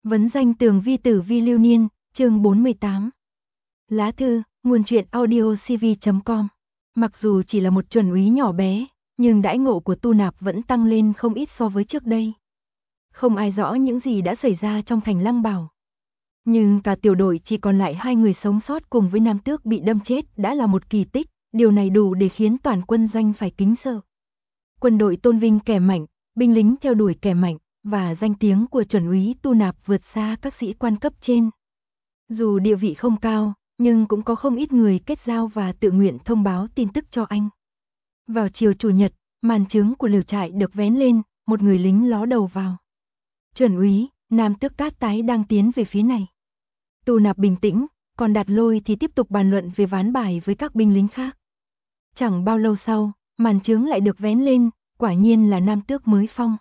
Vấn danh tường vi tử vi lưu niên, chương 48. Lá thư, nguồn truyện audio cv.com. Mặc dù chỉ là một chuẩn úy nhỏ bé, nhưng đãi ngộ của Tu Nạp vẫn tăng lên không ít so với trước đây. Không ai rõ những gì đã xảy ra trong thành Lăng Bảo. Nhưng cả tiểu đội chỉ còn lại 2 người sống sót cùng với Nam Tước bị đâm chết đã là một kỳ tích, điều này đủ để khiến toàn quân doanh phải kính sợ. Quân đội tôn vinh kẻ mạnh, binh lính theo đuổi kẻ mạnh, và danh tiếng của chuẩn úy Tu Nạp vượt xa các sĩ quan cấp trên. Dù địa vị không cao, nhưng cũng có không ít người kết giao và tự nguyện thông báo tin tức cho anh. Vào chiều chủ nhật, màn trướng của lều trại được vén lên, một người lính ló đầu vào. Chuẩn úy, Nam Tước Cát Tái đang tiến về phía này. Tu Nạp bình tĩnh, còn Đạt Lôi thì tiếp tục bàn luận về ván bài với các binh lính khác. Chẳng bao lâu sau, màn trướng lại được vén lên, quả nhiên là Nam Tước mới phong.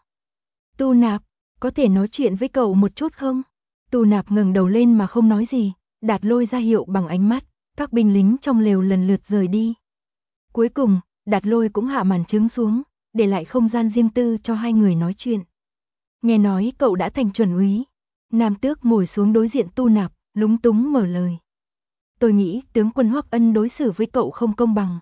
Tu Nạp, có thể nói chuyện với cậu một chút không? Tu Nạp ngẩng đầu lên mà không nói gì, Đạt Lôi ra hiệu bằng ánh mắt, các binh lính trong lều lần lượt rời đi. Cuối cùng, Đạt Lôi cũng hạ màn trướng xuống, để lại không gian riêng tư cho hai người nói chuyện. Nghe nói cậu đã thành chuẩn úy. Nam Tước ngồi xuống đối diện Tu Nạp, lúng túng mở lời. Tôi nghĩ tướng quân Hoắc Ân đối xử với cậu không công bằng.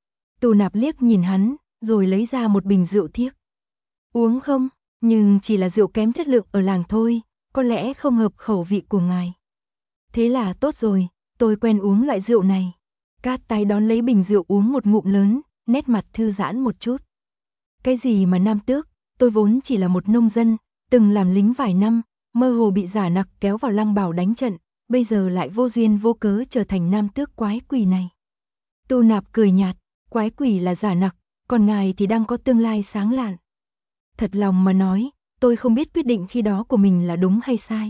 Tu Nạp liếc nhìn hắn, rồi lấy ra một bình rượu thiếc. Uống không? Nhưng chỉ là rượu kém chất lượng ở làng thôi, có lẽ không hợp khẩu vị của ngài. Thế là tốt rồi, tôi quen uống loại rượu này. Cát Tái đón lấy bình rượu uống một ngụm lớn, nét mặt thư giãn một chút. Cái gì mà Nam Tước, tôi vốn chỉ là một nông dân, từng làm lính vài năm, mơ hồ bị giả nặc kéo vào Lăng Bảo đánh trận, bây giờ lại vô duyên vô cớ trở thành Nam Tước quái quỷ này. Tu Nạp cười nhạt, quái quỷ là giả nặc, còn ngài thì đang có tương lai sáng lạn. Thật lòng mà nói, tôi không biết quyết định khi đó của mình là đúng hay sai.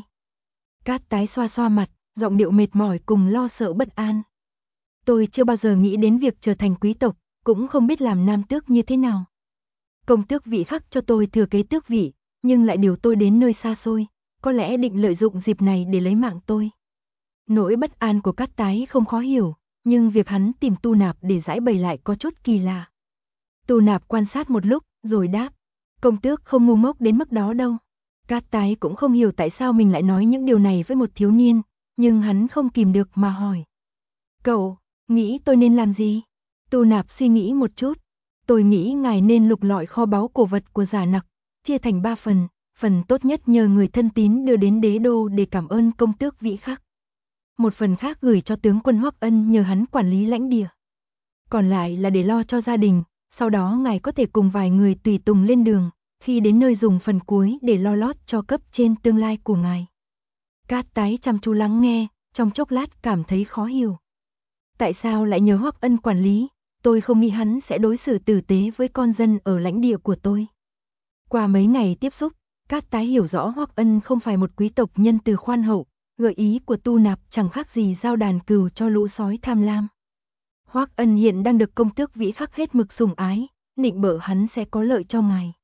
Cát Tái xoa xoa mặt, giọng điệu mệt mỏi cùng lo sợ bất an. Tôi chưa bao giờ nghĩ đến việc trở thành quý tộc, cũng không biết làm Nam Tước như thế nào. Công tước vị khắc cho tôi thừa kế tước vị, nhưng lại điều tôi đến nơi xa xôi, có lẽ định lợi dụng dịp này để lấy mạng tôi. Nỗi bất an của Cát Tái không khó hiểu, nhưng việc hắn tìm Tu Nạp để giải bày lại có chút kỳ lạ. Tu Nạp quan sát một lúc, rồi đáp. Công tước không ngu ngốc đến mức đó đâu. Cát Tái cũng không hiểu tại sao mình lại nói những điều này với một thiếu niên, nhưng hắn không kìm được mà hỏi. Cậu, nghĩ tôi nên làm gì? Tu Nạp suy nghĩ một chút. Tôi nghĩ ngài nên lục lọi kho báu cổ vật của giả nặc, chia thành 3 phần, phần tốt nhất nhờ người thân tín đưa đến đế đô để cảm ơn công tước vĩ khắc. Một phần khác gửi cho tướng quân Hoắc Ân nhờ hắn quản lý lãnh địa. Còn lại là để lo cho gia đình, sau đó ngài có thể cùng vài người tùy tùng lên đường, khi đến nơi dùng phần cuối để lo lót cho cấp trên tương lai của ngài. Cát Tái chăm chú lắng nghe, trong chốc lát cảm thấy khó hiểu. Tại sao lại nhờ Hoắc Ân quản lý? Tôi không nghĩ hắn sẽ đối xử tử tế với con dân ở lãnh địa của tôi. Qua mấy ngày tiếp xúc, Cát Tái hiểu rõ Hoắc Ân không phải một quý tộc nhân từ khoan hậu, gợi ý của Tu Nạp chẳng khác gì giao đàn cừu cho lũ sói tham lam. Hoắc Ân hiện đang được công tước vĩ khắc hết mực sủng ái, nịnh bợ hắn sẽ có lợi cho ngài.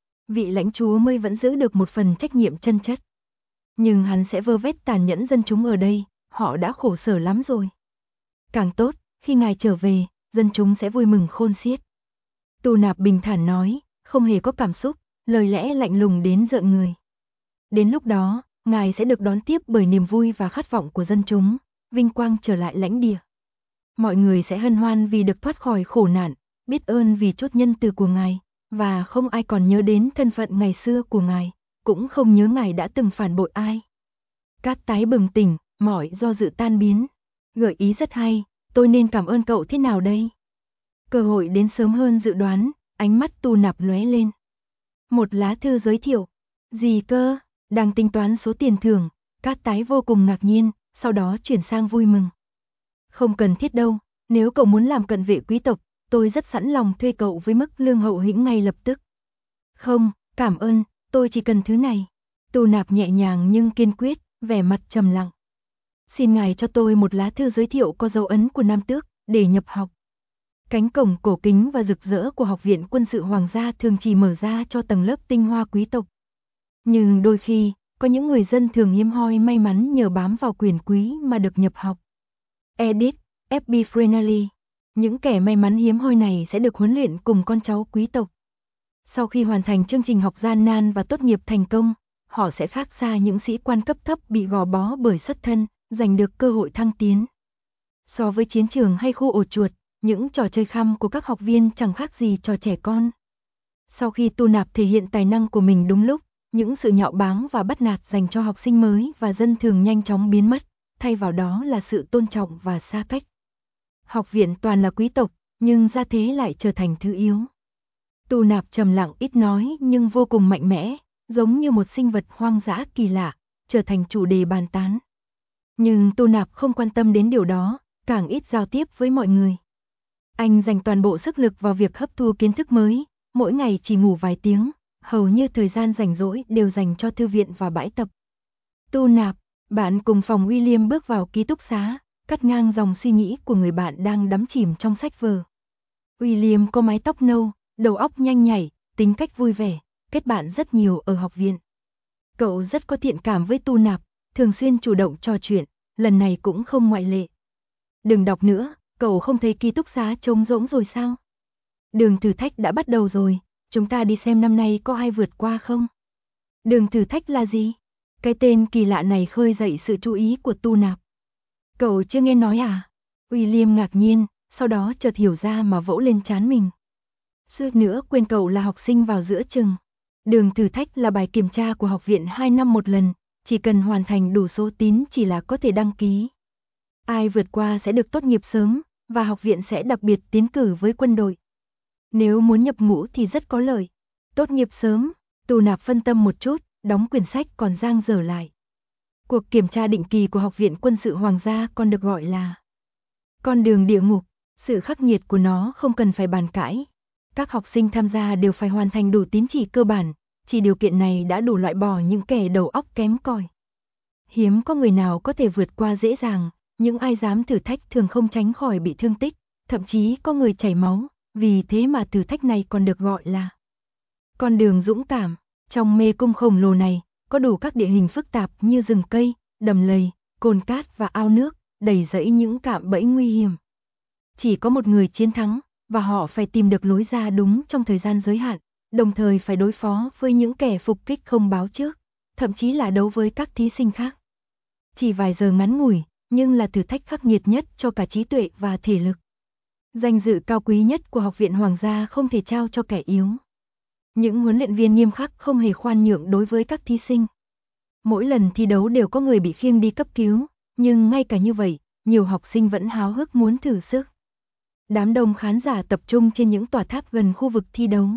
Vị lãnh chúa mới vẫn giữ được một phần trách nhiệm chân chất. Nhưng hắn sẽ vơ vét tàn nhẫn dân chúng ở đây, họ đã khổ sở lắm rồi. Càng tốt, khi ngài trở về, dân chúng sẽ vui mừng khôn xiết. Tu Nạp bình thản nói, không hề có cảm xúc, lời lẽ lạnh lùng đến rợn người. Đến lúc đó, ngài sẽ được đón tiếp bởi niềm vui và khát vọng của dân chúng, vinh quang trở lại lãnh địa. Mọi người sẽ hân hoan vì được thoát khỏi khổ nạn, biết ơn vì chút nhân từ của ngài, và không ai còn nhớ đến thân phận ngày xưa của ngài, cũng không nhớ ngài đã từng phản bội ai. Cát Tái bừng tỉnh, mọi do dự tan biến. Gợi ý rất hay, tôi nên cảm ơn cậu thế nào đây? Cơ hội đến sớm hơn dự đoán, ánh mắt Tu Nạp lóe lên. Một lá thư giới thiệu. Gì cơ? Đang tính toán số tiền thưởng, Cát Tái vô cùng ngạc nhiên, sau đó chuyển sang vui mừng. Không cần thiết đâu, nếu cậu muốn làm cận vệ quý tộc, tôi rất sẵn lòng thuê cậu với mức lương hậu hĩnh ngay lập tức. Không, cảm ơn, tôi chỉ cần thứ này. Tu Nạp nhẹ nhàng nhưng kiên quyết, vẻ mặt trầm lặng. Xin ngài cho tôi một lá thư giới thiệu có dấu ấn của Nam Tước, để nhập học. Cánh cổng cổ kính và rực rỡ của Học viện Quân sự Hoàng gia thường chỉ mở ra cho tầng lớp tinh hoa quý tộc. Nhưng đôi khi, có những người dân thường hiếm hoi may mắn nhờ bám vào quyền quý mà được nhập học. Edit, FB Friendly. Những kẻ may mắn hiếm hoi này sẽ được huấn luyện cùng con cháu quý tộc. Sau khi hoàn thành chương trình học gian nan và tốt nghiệp thành công, họ sẽ khác xa những sĩ quan cấp thấp bị gò bó bởi xuất thân, giành được cơ hội thăng tiến. So với chiến trường hay khu ổ chuột, những trò chơi khăm của các học viên chẳng khác gì trò trẻ con. Sau khi Tu Nạp thể hiện tài năng của mình đúng lúc, những sự nhạo báng và bắt nạt dành cho học sinh mới và dân thường nhanh chóng biến mất, thay vào đó là sự tôn trọng và xa cách. Học viện toàn là quý tộc, nhưng gia thế lại trở thành thứ yếu. Tu Nạp trầm lặng ít nói nhưng vô cùng mạnh mẽ, giống như một sinh vật hoang dã kỳ lạ, trở thành chủ đề bàn tán. Nhưng Tu Nạp không quan tâm đến điều đó, càng ít giao tiếp với mọi người. Anh dành toàn bộ sức lực vào việc hấp thu kiến thức mới, mỗi ngày chỉ ngủ vài tiếng, hầu như thời gian rảnh rỗi đều dành cho thư viện và bãi tập. Tu Nạp, bạn cùng phòng William bước vào ký túc xá, cắt ngang dòng suy nghĩ của người bạn đang đắm chìm trong sách vở. William có mái tóc nâu, đầu óc nhanh nhảy, tính cách vui vẻ, kết bạn rất nhiều ở học viện. Cậu rất có thiện cảm với Tu Nạp, thường xuyên chủ động trò chuyện, lần này cũng không ngoại lệ. Đừng đọc nữa, cậu không thấy ký túc xá trống rỗng rồi sao? Đường thử thách đã bắt đầu rồi, chúng ta đi xem năm nay có ai vượt qua không? Đường thử thách là gì? Cái tên kỳ lạ này khơi dậy sự chú ý của Tu Nạp. Cậu chưa nghe nói à? William ngạc nhiên, sau đó chợt hiểu ra mà vỗ lên trán mình. Suýt nữa quên cậu là học sinh vào giữa chừng. Đường thử thách là bài kiểm tra của học viện 2 năm một lần, chỉ cần hoàn thành đủ số tín chỉ là có thể đăng ký. Ai vượt qua sẽ được tốt nghiệp sớm, và học viện sẽ đặc biệt tiến cử với quân đội. Nếu muốn nhập ngũ thì rất có lợi. Tốt nghiệp sớm, Tu Nạp phân tâm một chút, đóng quyển sách còn dang dở lại. Cuộc kiểm tra định kỳ của Học viện Quân sự Hoàng gia còn được gọi là con đường địa ngục, sự khắc nghiệt của nó không cần phải bàn cãi. Các học sinh tham gia đều phải hoàn thành đủ tín chỉ cơ bản, chỉ điều kiện này đã đủ loại bỏ những kẻ đầu óc kém cỏi. Hiếm có người nào có thể vượt qua dễ dàng, những ai dám thử thách thường không tránh khỏi bị thương tích, thậm chí có người chảy máu, vì thế mà thử thách này còn được gọi là con đường dũng cảm. Trong mê cung khổng lồ này, có đủ các địa hình phức tạp như rừng cây, đầm lầy, cồn cát và ao nước, đầy rẫy những cạm bẫy nguy hiểm. Chỉ có một người chiến thắng, và họ phải tìm được lối ra đúng trong thời gian giới hạn, đồng thời phải đối phó với những kẻ phục kích không báo trước, thậm chí là đấu với các thí sinh khác. Chỉ vài giờ ngắn ngủi, nhưng là thử thách khắc nghiệt nhất cho cả trí tuệ và thể lực. Danh dự cao quý nhất của Học viện Hoàng gia không thể trao cho kẻ yếu. Những huấn luyện viên nghiêm khắc không hề khoan nhượng đối với các thí sinh. Mỗi lần thi đấu đều có người bị khiêng đi cấp cứu, nhưng ngay cả như vậy, nhiều học sinh vẫn háo hức muốn thử sức. Đám đông khán giả tập trung trên những tòa tháp gần khu vực thi đấu.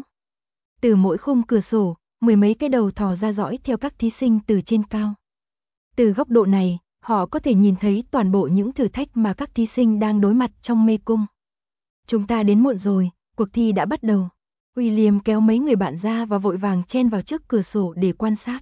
Từ mỗi khung cửa sổ, mười mấy cái đầu thò ra dõi theo các thí sinh từ trên cao. Từ góc độ này, họ có thể nhìn thấy toàn bộ những thử thách mà các thí sinh đang đối mặt trong mê cung. Chúng ta đến muộn rồi, cuộc thi đã bắt đầu. William kéo mấy người bạn ra và vội vàng chen vào trước cửa sổ để quan sát.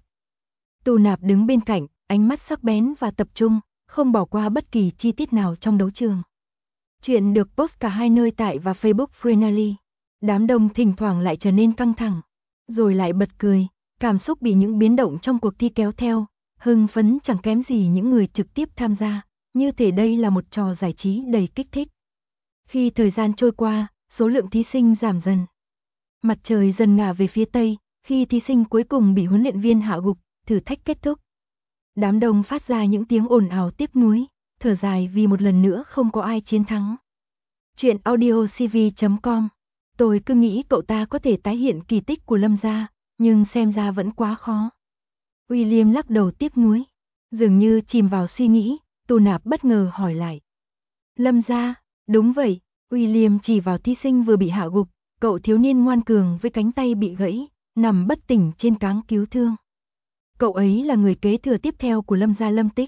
Tu Nạp đứng bên cạnh, ánh mắt sắc bén và tập trung, không bỏ qua bất kỳ chi tiết nào trong đấu trường. Chuyện được post cả hai nơi tại và Facebook Freenally. Đám đông thỉnh thoảng lại trở nên căng thẳng, rồi lại bật cười, cảm xúc bị những biến động trong cuộc thi kéo theo, hưng phấn chẳng kém gì những người trực tiếp tham gia, như thể đây là một trò giải trí đầy kích thích. Khi thời gian trôi qua, số lượng thí sinh giảm dần. Mặt trời dần ngả về phía tây, khi thí sinh cuối cùng bị huấn luyện viên hạ gục, thử thách kết thúc. Đám đông phát ra những tiếng ồn ào tiếc nuối, thở dài vì một lần nữa không có ai chiến thắng. Chuyện audiocv.com. Tôi cứ nghĩ cậu ta có thể tái hiện kỳ tích của Lâm gia, nhưng xem ra vẫn quá khó. William lắc đầu tiếc nuối, dường như chìm vào suy nghĩ, Tu Nạp bất ngờ hỏi lại. Lâm gia, đúng vậy, William chỉ vào thí sinh vừa bị hạ gục, cậu thiếu niên ngoan cường với cánh tay bị gãy, nằm bất tỉnh trên cáng cứu thương. Cậu ấy là người kế thừa tiếp theo của Lâm gia Lâm Tích.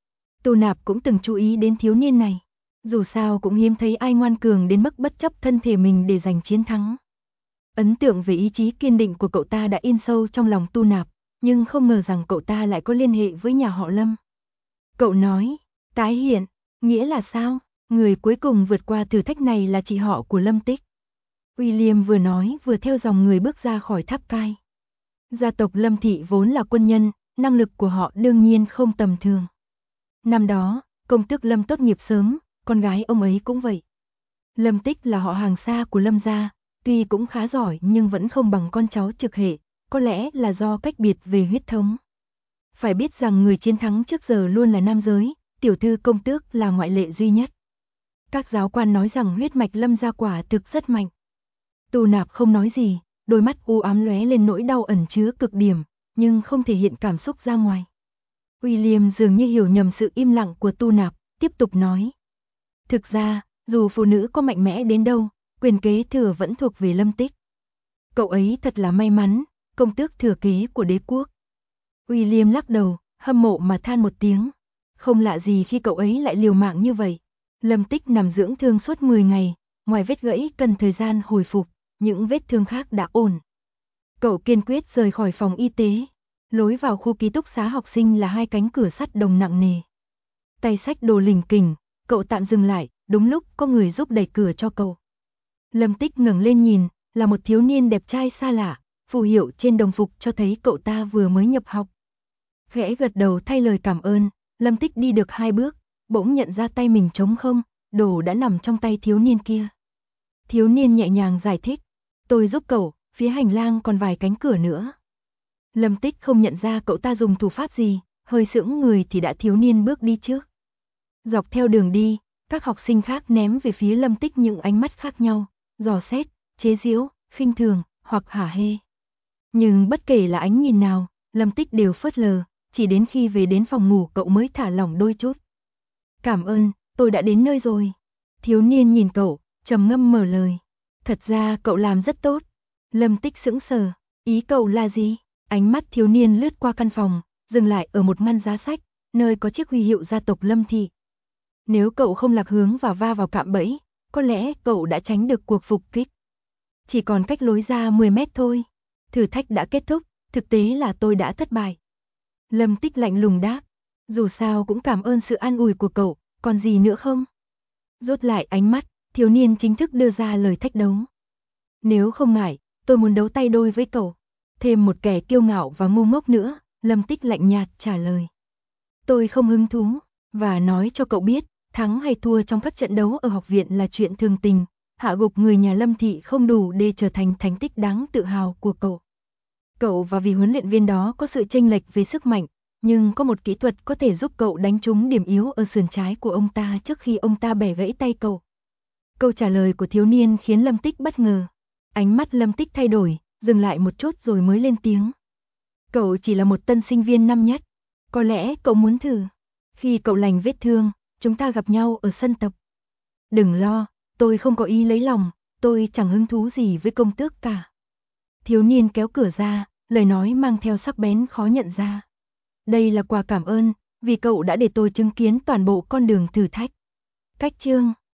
Tu Nạp cũng từng chú ý đến thiếu niên này. Dù sao cũng hiếm thấy ai ngoan cường đến mức bất chấp thân thể mình để giành chiến thắng. Ấn tượng về ý chí kiên định của cậu ta đã in sâu trong lòng Tu Nạp, nhưng không ngờ rằng cậu ta lại có liên hệ với nhà họ Lâm. Cậu nói, tái hiện, nghĩa là sao? Người cuối cùng vượt qua thử thách này là chị họ của Lâm Tích. William vừa nói vừa theo dòng người bước ra khỏi tháp cai. Gia tộc Lâm Thị vốn là quân nhân, năng lực của họ đương nhiên không tầm thường. Năm đó, công tước Lâm tốt nghiệp sớm, con gái ông ấy cũng vậy. Lâm Tích là họ hàng xa của Lâm gia, tuy cũng khá giỏi nhưng vẫn không bằng con cháu trực hệ, có lẽ là do cách biệt về huyết thống. Phải biết rằng người chiến thắng trước giờ luôn là nam giới, tiểu thư công tước là ngoại lệ duy nhất. Các giáo quan nói rằng huyết mạch Lâm gia quả thực rất mạnh. Tu Nạp không nói gì, đôi mắt u ám lóe lên nỗi đau ẩn chứa cực điểm, nhưng không thể hiện cảm xúc ra ngoài. William dường như hiểu nhầm sự im lặng của Tu Nạp, tiếp tục nói. Thực ra, dù phụ nữ có mạnh mẽ đến đâu, quyền kế thừa vẫn thuộc về Lâm Tích. Cậu ấy thật là may mắn, công tước thừa kế của đế quốc. William lắc đầu, hâm mộ mà than một tiếng. Không lạ gì khi cậu ấy lại liều mạng như vậy. Lâm Tích nằm dưỡng thương suốt 10 ngày, ngoài vết gãy cần thời gian hồi phục, những vết thương khác đã ổn. Cậu kiên quyết rời khỏi phòng y tế. Lối vào khu ký túc xá học sinh là 2 cánh cửa sắt đồng nặng nề. Tay xách đồ lỉnh kỉnh, cậu tạm dừng lại, đúng lúc có người giúp đẩy cửa cho cậu. Lâm Tích ngẩng lên nhìn, là một thiếu niên đẹp trai xa lạ, phù hiệu trên đồng phục cho thấy cậu ta vừa mới nhập học. Khẽ gật đầu thay lời cảm ơn, Lâm Tích đi được 2 bước, bỗng nhận ra tay mình trống không, đồ đã nằm trong tay thiếu niên kia. Thiếu niên nhẹ nhàng giải thích, tôi giúp cậu, phía hành lang còn vài cánh cửa nữa. Lâm Tích không nhận ra cậu ta dùng thủ pháp gì, hơi sững người thì đã thiếu niên bước đi trước. Dọc theo đường đi, các học sinh khác ném về phía Lâm Tích những ánh mắt khác nhau, dò xét, chế giễu, khinh thường, hoặc hả hê. Nhưng bất kể là ánh nhìn nào, Lâm Tích đều phớt lờ, chỉ đến khi về đến phòng ngủ cậu mới thả lỏng đôi chút. Cảm ơn, tôi đã đến nơi rồi. Thiếu niên nhìn cậu, trầm ngâm mở lời. Thật ra cậu làm rất tốt. Lâm Tích sững sờ, ý cậu là gì? Ánh mắt thiếu niên lướt qua căn phòng, dừng lại ở một ngăn giá sách, nơi có chiếc huy hiệu gia tộc Lâm thị. Nếu cậu không lạc hướng và va vào cạm bẫy, có lẽ cậu đã tránh được cuộc phục kích. Chỉ còn cách lối ra 10 mét thôi. Thử thách đã kết thúc, thực tế là tôi đã thất bại. Lâm Tích lạnh lùng đáp, dù sao cũng cảm ơn sự an ủi của cậu, còn gì nữa không? Rút lại ánh mắt, thiếu niên chính thức đưa ra lời thách đấu. Nếu không ngại, tôi muốn đấu tay đôi với cậu. Thêm một kẻ kiêu ngạo và ngu ngốc nữa, Lâm Tích lạnh nhạt trả lời. Tôi không hứng thú, và nói cho cậu biết, thắng hay thua trong các trận đấu ở học viện là chuyện thường tình, hạ gục người nhà Lâm thị không đủ để trở thành thành tích đáng tự hào của cậu. Cậu và vị huấn luyện viên đó có sự chênh lệch về sức mạnh, nhưng có một kỹ thuật có thể giúp cậu đánh trúng điểm yếu ở sườn trái của ông ta trước khi ông ta bẻ gãy tay cậu. Câu trả lời của thiếu niên khiến Lâm Tích bất ngờ. Ánh mắt Lâm Tích thay đổi, dừng lại một chút rồi mới lên tiếng. Cậu chỉ là một tân sinh viên năm nhất, có lẽ cậu muốn thử. Khi cậu lành vết thương, chúng ta gặp nhau ở sân tập. Đừng lo, tôi không có ý lấy lòng, tôi chẳng hứng thú gì với công tước cả. Thiếu niên kéo cửa ra, lời nói mang theo sắc bén khó nhận ra. Đây là quà cảm ơn, vì cậu đã để tôi chứng kiến toàn bộ con đường thử thách. Cách chương